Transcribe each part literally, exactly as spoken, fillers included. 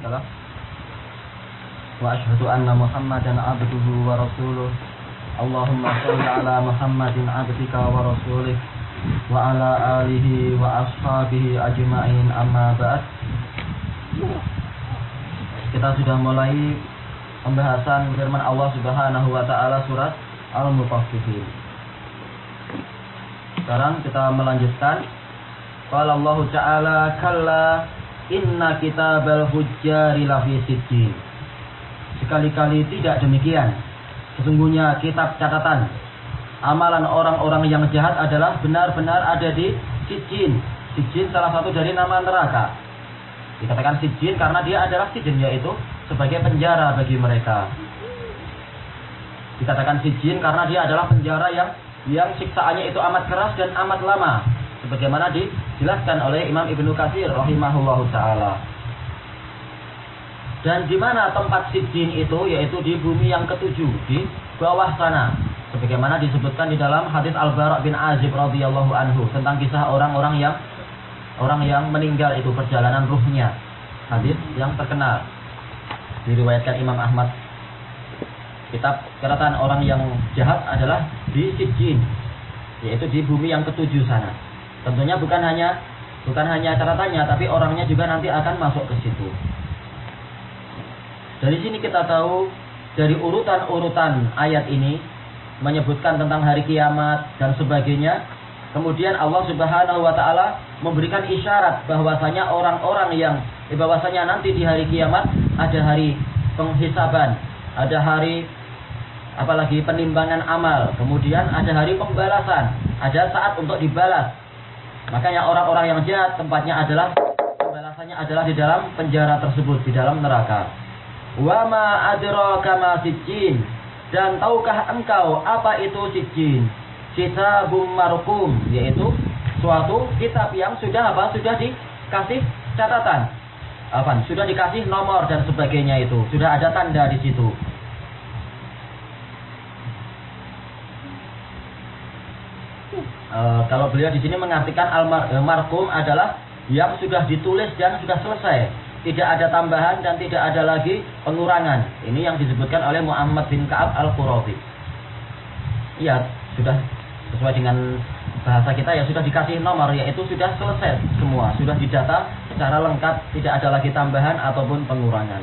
له وأشهد أن محمدا عبده ورسوله اللهم صل على محمد عبدك ورسوله وعلى آله وأصحابه أجمعين أما بعد. Kita sudah mulai pembahasan firman Allah Subhanahu wa taala surat Al-Mutaffifin. Sekarang kita melanjutkan. Qala Allah Ta'ala kalla inna kitabal fujjari lafi sijjin. Sekali-kali tidak demikian. Sesungguhnya kitab catatan amalan orang-orang yang jahat adalah benar-benar ada di sijjin. Sijjin salah satu dari nama neraka. Dikatakan sijjin karena dia adalah sijjin, yaitu sebagai penjara bagi mereka. Dikatakan sijjin karena dia adalah penjara yang yang siksaannya itu amat keras dan amat lama, sebagaimana dijelaskan oleh Imam Ibnu Katsir rahimahullahu taala. Dan di mana tempat sijjin itu, yaitu di bumi yang ketujuh, di bawah sana, sebagaimana disebutkan di dalam hadis Al-Bara' bin Azib radhiyallahu anhu tentang kisah orang-orang yang orang yang meninggal itu perjalanan ruhnya. Hadis yang terkenal diriwayatkan Imam Ahmad. Kitab catatan orang yang jahat adalah di sijjin, yaitu di bumi yang ketujuh sana. Tentunya bukan hanya bukan hanya catatannya, tapi orangnya juga nanti akan masuk ke situ. Dari sini kita tahu dari urutan-urutan ayat ini menyebutkan tentang hari kiamat dan sebagainya. Kemudian Allah Subhanahu wa taala memberikan isyarat bahwasanya orang-orang yang eh, bahwasanya nanti di hari kiamat ada hari penghisaban, ada hari apalagi penimbangan amal, kemudian ada hari pembalasan, ada saat untuk dibalas. Makanya orang-orang yang jahat tempatnya adalah pembalasannya adalah di dalam penjara tersebut, di dalam neraka. Wa ma adraka ma sijjin, dan tahukah engkau apa itu sijjin? Kitabum marqum, yaitu suatu kitab yang sudah apa? Sudah dikasih catatan. Apa? Sudah dikasih nomor dan sebagainya itu. Sudah ada tanda di situ. E, kalau beliau di sini mengartikan al-marqum adalah yang sudah ditulis dan sudah selesai. Tidak ada tambahan dan tidak ada lagi pengurangan. Ini yang disebutkan oleh Muhammad bin Ka'ab al-Qurazi. Iya, sudah sesuai dengan bahasa kita ya, sudah dikasih nomor, yaitu sudah selesai semua, sudah didata secara lengkap, tidak ada lagi tambahan ataupun pengurangan.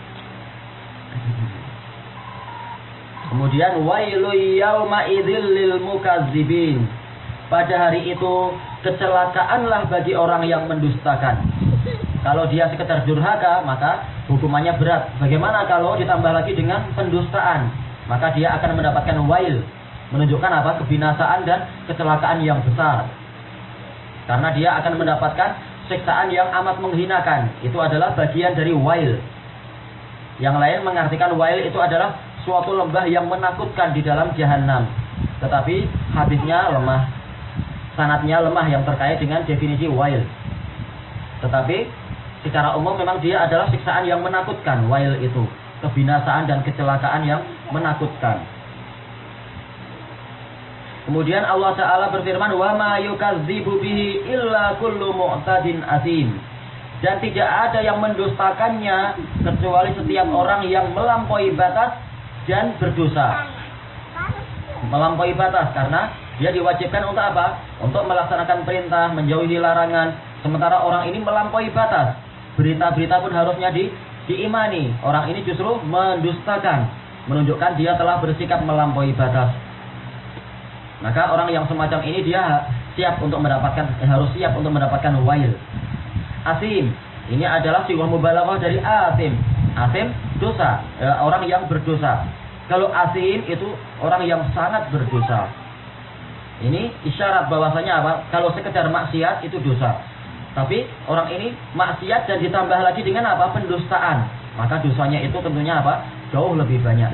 Kemudian wailu yauma idzil lil mukazzibin. Pada hari itu kecelakaanlah bagi orang yang mendustakan. Kalau dia sekedar durhaka, maka hukumannya berat. Bagaimana kalau ditambah lagi dengan pendustaan? Maka dia akan mendapatkan wail, menunjukkan apa? Kebinasaan dan kecelakaan yang besar. Karena dia akan mendapatkan siksaan yang amat menghinakan. Itu adalah bagian dari wail. Yang lain mengartikan wail itu adalah suatu lembah yang menakutkan di dalam jahanam. Tetapi hadisnya lemah, sanadnya lemah yang terkait dengan definisi wail. Tetapi secara umum memang dia adalah siksaan yang menakutkan. Wail itu kebinasaan dan kecelakaan yang menakutkan. Kemudian Allah Ta'ala berfirman, wa ma yukadzibu bihi illa kullu mu'tadin asim. Dan tidak ada yang mendustakannya kecuali setiap orang yang melampaui batas dan berdosa. Melampaui batas karena dia diwajibkan untuk apa? Untuk melaksanakan perintah, menjauhi larangan. Sementara orang ini melampaui batas. Berita-berita pun harusnya di, diimani. Orang ini justru mendustakan, menunjukkan dia telah bersikap melampaui batas. Maka orang yang semacam ini dia siap untuk mendapatkan eh, harus siap untuk mendapatkan wail. Asim, ini adalah sighah mubalaghah dari asim. Asim dosa, e, orang yang berdosa. Kalau asim itu orang yang sangat berdosa. Ini isyarat bahwasanya apa? Kalau sekedar maksiat itu dosa. Tapi orang ini maksiat dan ditambah lagi dengan apa? Pendustaan. Maka dosanya itu tentunya apa? Jauh lebih banyak.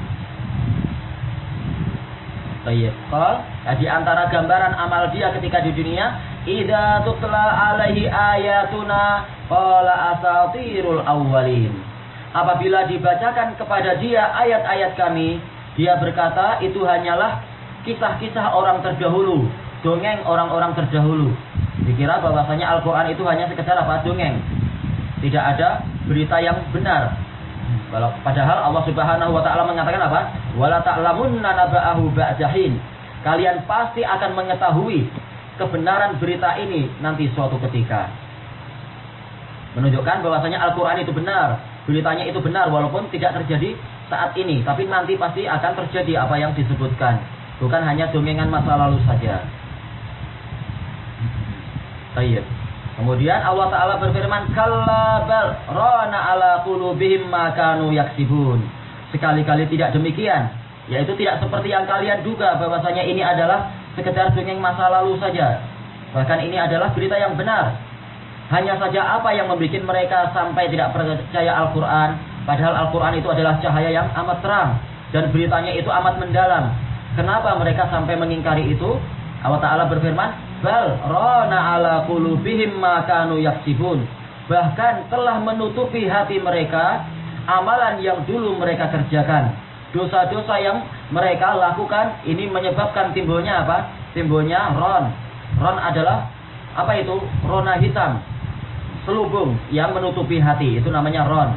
Baik, kalau di antara gambaran amal dia ketika di dunia, idza tutla alaihi ayatuna qala asatirul awwalin. Apabila dibacakan kepada dia ayat-ayat kami, dia berkata itu hanyalah kisah-kisah orang terdahulu, dongeng orang-orang terdahulu. Dikira bahwasanya Al-Qur'an itu hanya sekedar apa? Dongeng. Tidak ada berita yang benar. Padahal Allah Subhanahu wa taala mengatakan apa? Wala ta'lamunna naba'ahu ba'dahin. Kalian pasti akan mengetahui kebenaran berita ini nanti suatu ketika. Menunjukkan bahwasanya Al-Qur'an itu benar, beritanya itu benar walaupun tidak terjadi saat ini, tapi nanti pasti akan terjadi apa yang disebutkan. Bukan hanya dongengan masa lalu saja. Baik. Kemudian Allah Ta'ala berfirman, Kalla bal rana ala qulubihim ma kanu yaksibun. Sekali-kali tidak demikian. Yaitu tidak seperti yang kalian duga bahwasanya ini adalah sekedar dongeng masa lalu saja. Bahkan ini adalah berita yang benar. Hanya saja apa yang membuat mereka sampai tidak percaya Al-Quran. Padahal Al-Quran itu adalah cahaya yang amat terang. Dan beritanya itu amat mendalam. Kenapa mereka sampai mengingkari itu? Allah Ta'ala berfirman, Bal rana ala qulubihim ma kanu yaksibun. Bahkan telah menutupi hati mereka amalan yang dulu mereka kerjakan. Dosa-dosa yang mereka lakukan ini menyebabkan timbulnya apa? Timbulnya ron. Ron adalah apa itu? Rona hitam. Selubung yang menutupi hati. Itu namanya ron.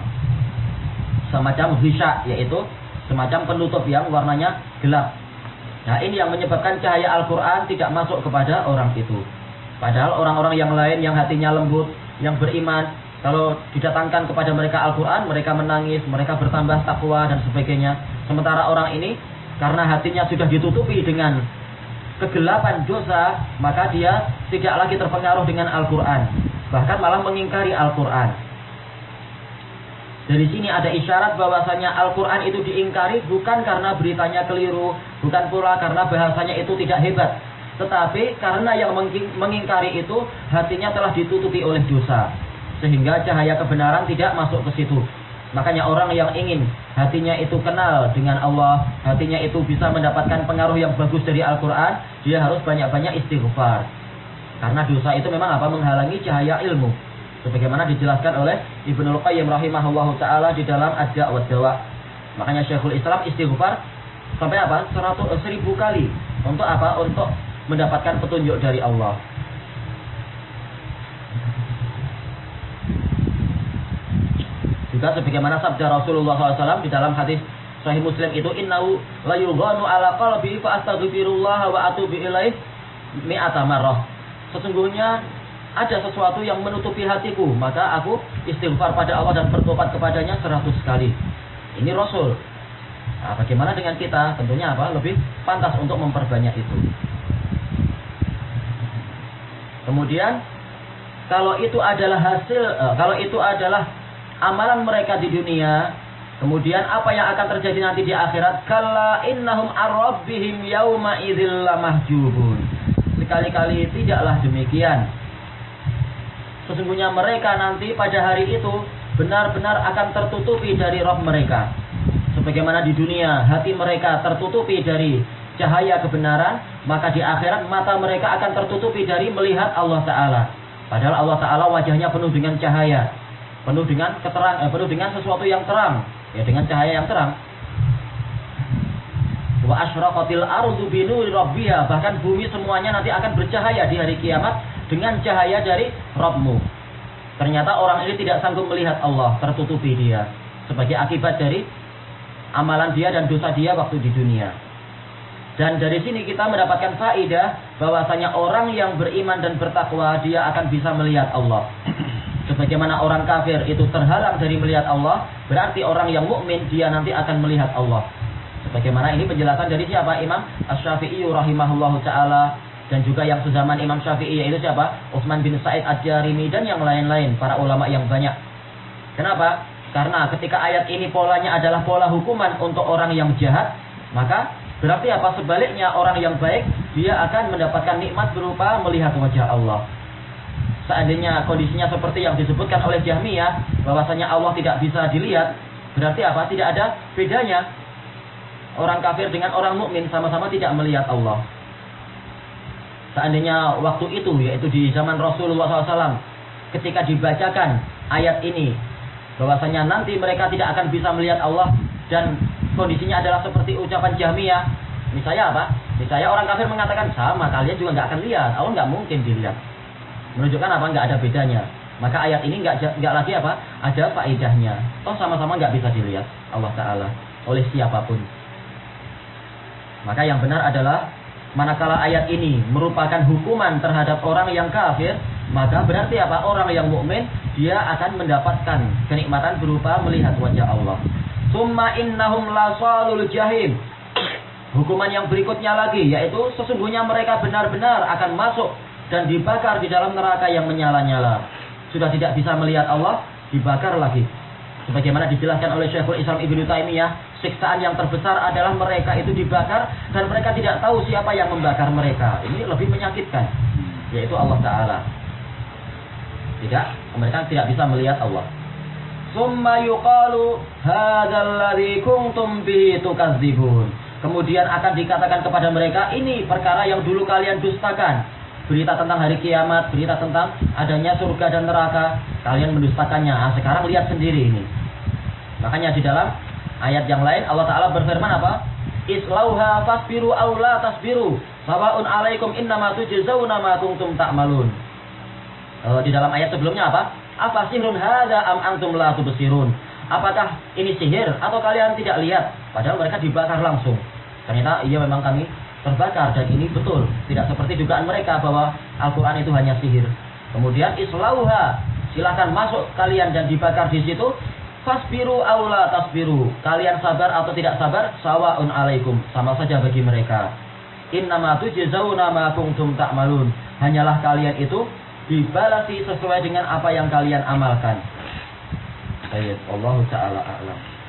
Semacam hisya, yaitu semacam penutup yang warnanya gelap. Nah, ini yang menyebabkan cahaya Al-Quran tidak masuk kepada orang itu. Padahal orang-orang yang lain yang hatinya lembut, yang beriman, kalau didatangkan kepada mereka Al-Quran, mereka menangis, mereka bertambah takwa dan sebagainya. Sementara orang ini, karena hatinya sudah ditutupi dengan kegelapan dosa, maka dia tidak lagi terpengaruh dengan Al-Quran. Bahkan malah mengingkari Al-Quran. Dari sini ada isyarat bahwasanya Al-Quran itu diingkari bukan karena beritanya keliru, bukan pula karena bahasanya itu tidak hebat, tetapi karena yang mengingkari itu hatinya telah ditutupi oleh dosa, sehingga cahaya kebenaran tidak masuk ke situ. Makanya orang yang ingin hatinya itu kenal dengan Allah, hatinya itu bisa mendapatkan pengaruh yang bagus dari Al-Quran, dia harus banyak-banyak istighfar. Karena dosa itu memang apa? Menghalangi cahaya ilmu. Sebagaimana dijelaskan oleh Ibnul Qayyim rahimahullahu ta'ala di dalam Ad-Da' wa Dawa. Makanya Syekhul Islam istighfar sampai apa? Seratus, seribu kali. Untuk apa? Untuk mendapatkan petunjuk dari Allah. Juga sebagaimana sabda Rasulullah shallallahu alaihi wasallam di dalam hadis Sahih Muslim itu, Innahu la yughanu ala qalbi fa astaghfirullah wa atubu ilaih mi'ata marrah. Sesungguhnya ada sesuatu yang menutupi hatiku, maka aku istighfar pada Allah dan bertobat kepadanya seratus kali. Ini Rasul. Nah, bagaimana dengan kita? Tentunya apa? Lebih pantas untuk memperbanyak itu. Kemudian, kalau itu adalah hasil, eh, kalau itu adalah amalan mereka di dunia, kemudian apa yang akan terjadi nanti di akhirat? Kalla innahum ar-rabbihim yawma idzil lamahjubun. Sekali-kali tidaklah demikian. Sesungguhnya mereka nanti pada hari itu benar-benar akan tertutupi dari roh mereka. Sebagaimana di dunia hati mereka tertutupi dari cahaya kebenaran, maka di akhirat mata mereka akan tertutupi dari melihat Allah Ta'ala. Padahal Allah Ta'ala wajahnya penuh dengan cahaya, penuh dengan keterang, eh, penuh dengan sesuatu yang terang, ya dengan cahaya yang terang. Wa asyraqatil ardu binuri rabbiha, bahkan bumi semuanya nanti akan bercahaya di hari kiamat dengan cahaya dari Rabbmu. Ternyata orang ini tidak sanggup melihat Allah, tertutupi dia sebagai akibat dari amalan dia dan dosa dia waktu di dunia. Dan dari sini kita mendapatkan faedah bahwasanya orang yang beriman dan bertakwa dia akan bisa melihat Allah. Sebagaimana orang kafir itu terhalang dari melihat Allah, berarti orang yang mukmin dia nanti akan melihat Allah. Sebagaimana ini penjelasan dari siapa? Imam Asy-Syafi'i rahimahullahu taala, dan juga yang sezaman Imam Syafi'i, yaitu siapa? Utsman bin Sa'id Ad-Darimi dan yang lain-lain, para ulama yang banyak. Kenapa? Karena ketika ayat ini polanya adalah pola hukuman untuk orang yang jahat, maka berarti apa? Sebaliknya orang yang baik dia akan mendapatkan nikmat berupa melihat wajah Allah. Seandainya kondisinya seperti yang disebutkan oleh Jahmiyah, bahwasanya Allah tidak bisa dilihat, berarti apa? Tidak ada bedanya. Orang kafir dengan orang mukmin sama-sama tidak melihat Allah. Seandainya waktu itu, yaitu di zaman Rasulullah shallallahu alaihi wasallam, ketika dibacakan ayat ini, bahwasanya nanti mereka tidak akan bisa melihat Allah, dan kondisinya adalah seperti ucapan Jahmiyah. Misalnya apa? Misalnya orang kafir mengatakan, sama, kalian juga nggak akan lihat, Allah nggak mungkin dilihat. Menunjukkan apa? Nggak ada bedanya. Maka ayat ini nggak nggak lagi apa? Ada faedahnya. Toh sama-sama nggak bisa dilihat Allah Ta'ala oleh siapapun. Maka yang benar adalah manakala ayat ini merupakan hukuman terhadap orang yang kafir, maka berarti apa? Orang yang mukmin dia akan mendapatkan kenikmatan berupa melihat wajah Allah. Summa innahum lasalul jahim. Hukuman yang berikutnya lagi, yaitu sesungguhnya mereka benar-benar akan masuk dan dibakar di dalam neraka yang menyala-nyala. Sudah tidak bisa melihat Allah, dibakar lagi. Sebagaimana dijelaskan oleh Syekhul Islam Ibnu Taimiyah, siksaan yang terbesar adalah mereka itu dibakar dan mereka tidak tahu siapa yang membakar mereka. Ini lebih menyakitkan, yaitu Allah Ta'ala. Tidak, mereka tidak bisa melihat Allah. Summa yuqalu hadzal ladzi kuntum bihi tukadzibun. Kemudian akan dikatakan kepada mereka, ini perkara yang dulu kalian dustakan. Berita tentang hari kiamat, berita tentang adanya surga dan neraka, kalian mendustakannya. Nah, sekarang lihat sendiri ini. Makanya di dalam ayat yang lain Allah Ta'ala berfirman apa? Islauha fasbiru aw la tasbiru, sawaun alaikum innama tujzauna ma kuntum ta'malun. Uh, di dalam ayat sebelumnya apa? Apa sihrun hadza am antum la tubsirun? Apakah ini sihir atau kalian tidak lihat? Padahal mereka dibakar langsung. Ternyata iya memang kami terbakar dan ini betul. Tidak seperti dugaan mereka bahwa Al-Quran itu hanya sihir. Kemudian islauha, silakan masuk kalian dan dibakar di situ. Fasbiru aw la tasbiru, kalian sabar atau tidak sabar, sawaun alaikum, sama saja bagi mereka. Innama tujzauna ma kuntum ta'malun. Hanyalah kalian itu dibalasi sesuai dengan apa yang kalian amalkan. Baik, Allah Ta'ala a'lam.